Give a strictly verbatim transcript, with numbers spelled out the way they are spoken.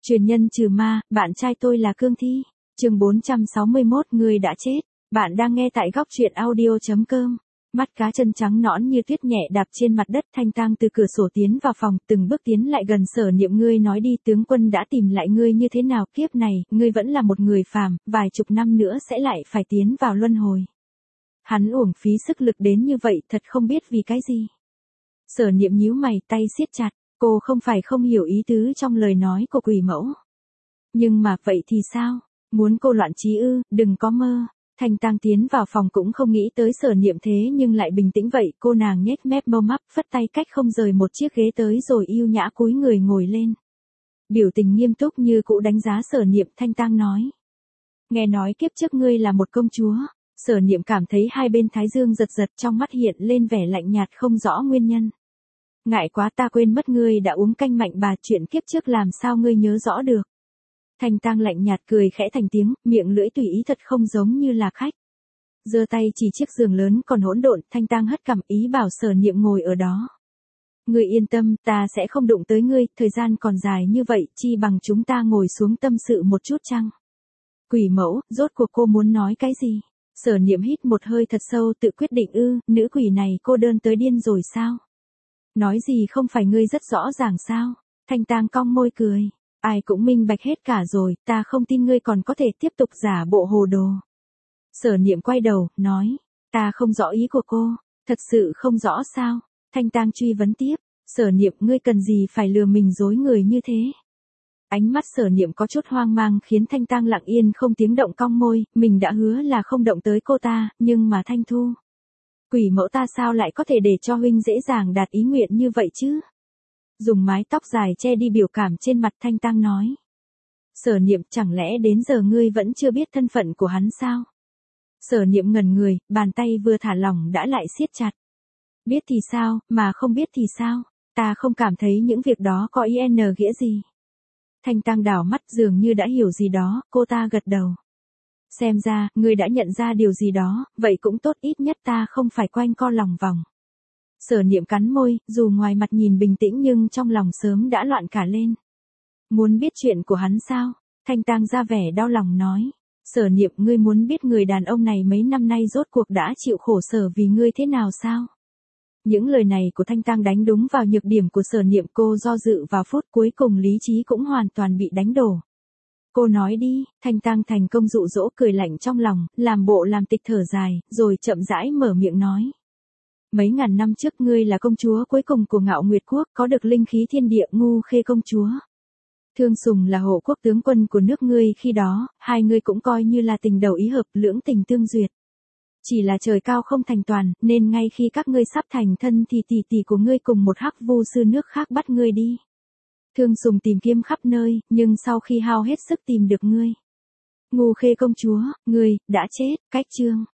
Truyền nhân trừ ma, bạn trai tôi là cương thi. Chương bốn trăm sáu mươi mốt, người đã chết. Bạn đang nghe tại góc truyện audio chấm com. Mắt cá chân trắng nõn như tuyết nhẹ đạp trên mặt đất, Thanh Tang từ cửa sổ tiến vào phòng, từng bước tiến lại gần Sở Niệm. Ngươi nói đi, tướng quân đã tìm lại ngươi như thế nào? Kiếp này, ngươi vẫn là một người phàm, vài chục năm nữa sẽ lại phải tiến vào luân hồi. Hắn uổng phí sức lực đến như vậy, thật không biết vì cái gì. Sở Niệm nhíu mày, tay siết chặt. Cô không phải không hiểu ý tứ trong lời nói của quỷ mẫu. Nhưng mà vậy thì sao? Muốn cô loạn trí ư? Đừng có mơ. Thanh Tang tiến vào phòng cũng không nghĩ tới Sở Niệm thế nhưng lại bình tĩnh vậy. Cô nàng nhếch mép mơ mắp, phất tay cách không rời một chiếc ghế tới rồi yêu nhã cúi người ngồi lên. Biểu tình nghiêm túc như cũ đánh giá Sở Niệm. Thanh Tang nói. Nghe nói kiếp trước ngươi là một công chúa. Sở Niệm cảm thấy hai bên thái dương giật giật, trong mắt hiện lên vẻ lạnh nhạt không rõ nguyên nhân. Ngại quá, ta quên mất ngươi đã uống canh mạnh bà, chuyện kiếp trước làm sao ngươi nhớ rõ được. Thanh Tang lạnh nhạt cười khẽ thành tiếng, miệng lưỡi tùy ý thật không giống như là khách. Giơ tay chỉ chiếc giường lớn còn hỗn độn. Thanh Tang hất cằm ý bảo Sở Niệm ngồi ở đó. Ngươi yên tâm, ta sẽ không đụng tới ngươi, thời gian còn dài như vậy, chi bằng chúng ta ngồi xuống tâm sự một chút chăng? Quỷ mẫu, rốt cuộc cô muốn nói cái gì? Sở Niệm hít một hơi thật sâu, tự quyết định ư? Nữ quỷ này cô đơn tới điên rồi sao? Nói gì không phải ngươi rất rõ ràng sao? Thanh Tang cong môi cười. Ai cũng minh bạch hết cả rồi, ta không tin ngươi còn có thể tiếp tục giả bộ hồ đồ. Sở Niệm quay đầu, nói. Ta không rõ ý của cô. Thật sự không rõ sao? Thanh Tang truy vấn tiếp. Sở Niệm, ngươi cần gì phải lừa mình dối người như thế? Ánh mắt Sở Niệm có chút hoang mang khiến Thanh Tang lặng yên không tiếng động cong môi. Mình đã hứa là không động tới cô ta, nhưng mà Thanh Thu. Quỷ mẫu ta sao lại có thể để cho huynh dễ dàng đạt ý nguyện như vậy chứ? Dùng mái tóc dài che đi biểu cảm trên mặt, Thanh Tang nói. Sở Niệm, chẳng lẽ đến giờ ngươi vẫn chưa biết thân phận của hắn sao? Sở Niệm ngẩn người, bàn tay vừa thả lỏng đã lại siết chặt. Biết thì sao, mà không biết thì sao? Ta không cảm thấy những việc đó có ý n nghĩa gì. Thanh Tang đảo mắt dường như đã hiểu gì đó, cô ta gật đầu. Xem ra, ngươi đã nhận ra điều gì đó, vậy cũng tốt, ít nhất ta không phải quanh co lòng vòng. Sở Niệm cắn môi, dù ngoài mặt nhìn bình tĩnh nhưng trong lòng sớm đã loạn cả lên. Muốn biết chuyện của hắn sao? Thanh Tang ra vẻ đau lòng nói. Sở Niệm, ngươi muốn biết người đàn ông này mấy năm nay rốt cuộc đã chịu khổ sở vì ngươi thế nào sao? Những lời này của Thanh Tang đánh đúng vào nhược điểm của Sở Niệm. Cô do dự vào phút cuối cùng, lý trí cũng hoàn toàn bị đánh đổ. Cô nói đi. Thanh Tang thành công dụ dỗ, cười lạnh trong lòng, làm bộ làm tịch thở dài, rồi chậm rãi mở miệng nói. Mấy ngàn năm trước ngươi là công chúa cuối cùng của Ngạo Nguyệt Quốc, có được linh khí thiên địa. Ngu Khê công chúa. Thương Sùng là hộ quốc tướng quân của nước ngươi khi đó, hai ngươi cũng coi như là tình đầu ý hợp, lưỡng tình tương duyệt. Chỉ là trời cao không thành toàn, nên ngay khi các ngươi sắp thành thân thì tỷ tỷ của ngươi cùng một hắc vu sư nước khác bắt ngươi đi. Thương Sùng tìm kiếm khắp nơi, nhưng sau khi hao hết sức tìm được ngươi. Ngu Khê công chúa, ngươi đã chết. Cách chương